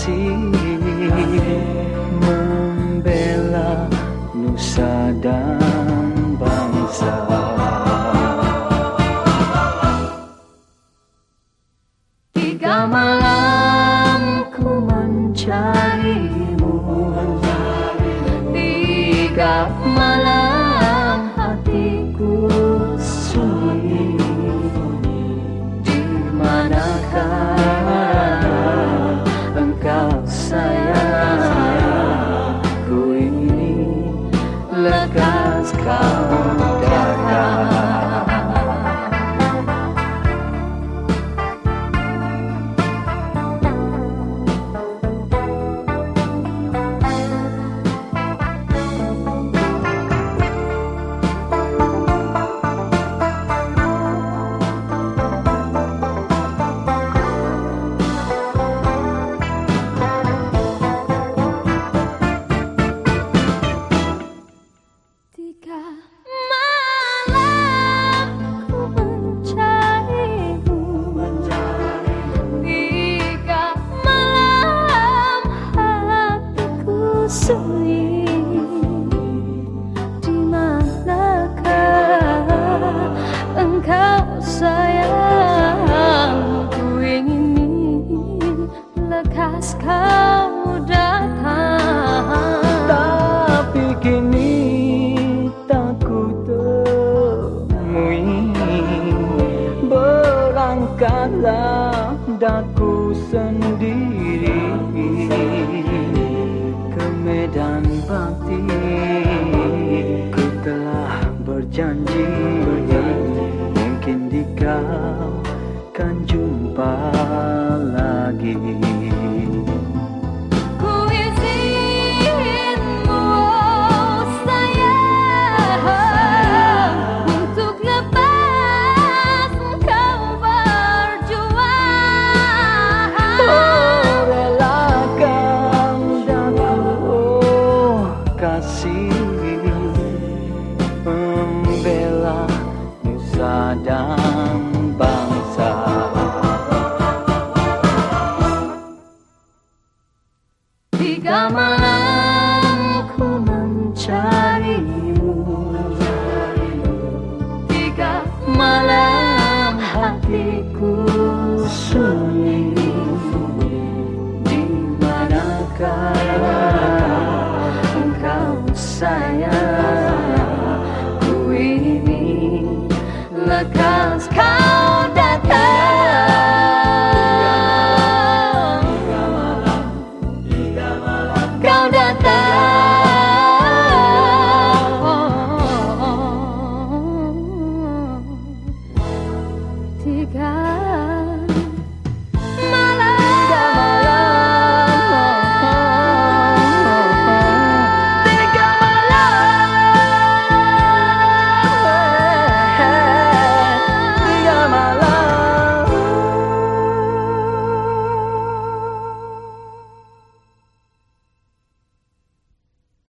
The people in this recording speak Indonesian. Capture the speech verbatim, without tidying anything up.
kasih membela nusa dan bangsa. Tiga malam ku mencarimu, tiga malam hatiku sunyi. Di manakah engkau sayang? Ku ingin lekas kau datang. Di manakah engkau sayang? Ku ingin lekas kau datang. Tapi kini tak ku temui, berangkatlah daku sendiri ke medan bakti. Ku telah berjanji, mungkin di kau kan jumpa lagi. Ku izinmu sayang untuk lepas kau berjuang. Oh, relakan daku, oh kasih, membela nusa dan bangsa. Tiga malam